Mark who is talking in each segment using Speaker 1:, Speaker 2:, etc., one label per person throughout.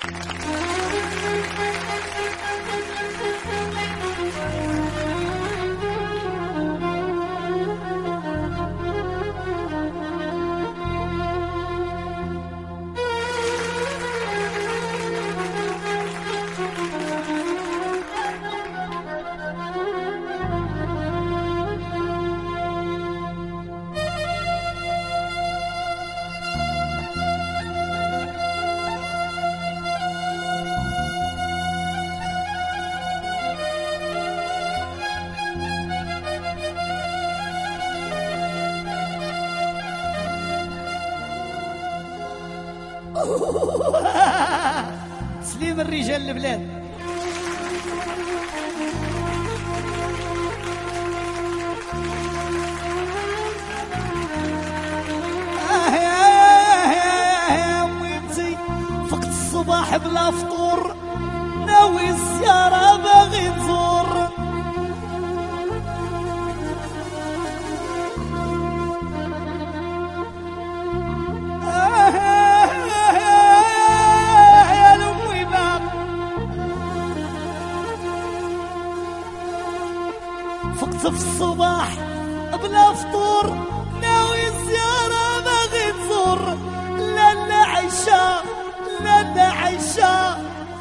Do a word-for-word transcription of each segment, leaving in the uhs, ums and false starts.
Speaker 1: تسليم الرجال البلاد. آه يا وينتي فقت الصباح بلا فطور، ناوي الزيارة باغي تزور. فقت في الصباح بلا فطور، ناوي الزيارة باغي تزور. لا لا عيشة لا لا عيشة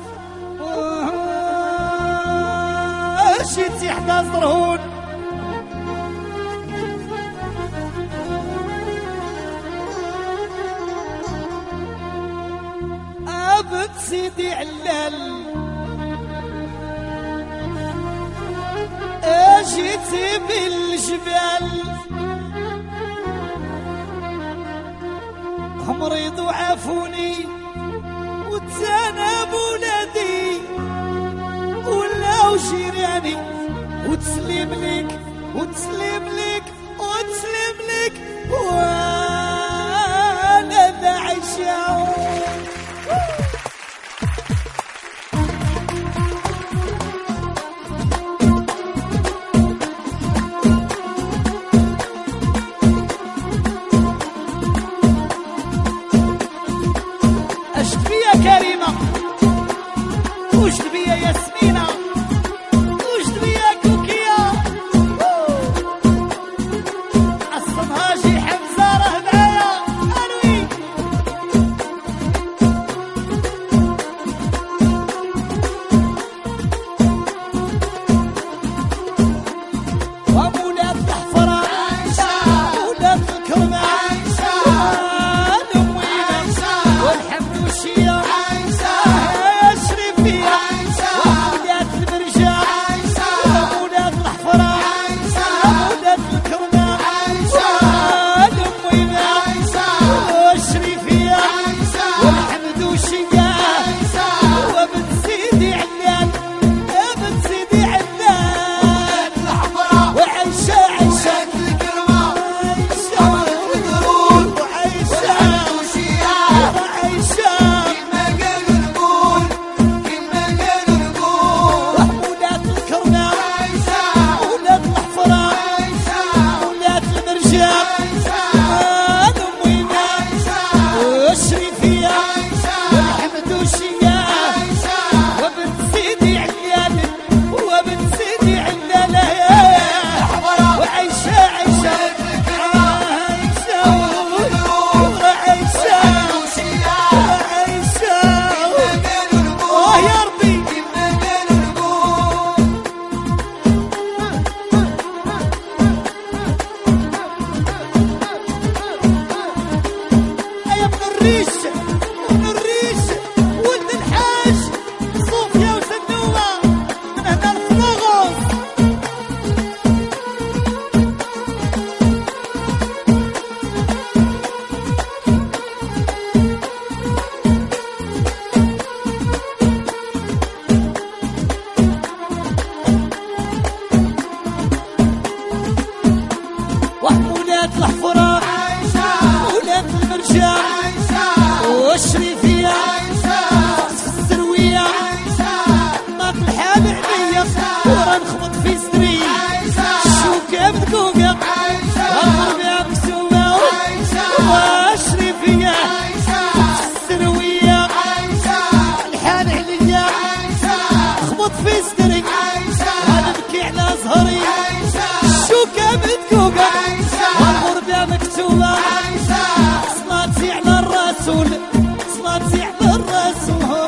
Speaker 1: شيتي حدا زرهون. أبد سيدي علال جيتي بالجبال، مريض وعافوني وتسانى بولادي ولاو جيراني، وتسلم ليك وتسلم ليك وتسلم ليك وانا ذا عيشة. كريمة وجد بيا ياسمينة، وجد بيا كوكية، أصلها جي حمزة راه معايا أنوي. ومولات الحفرة ولاد الكرمة والحمد والشيا الشريفية والحمد الرسم هو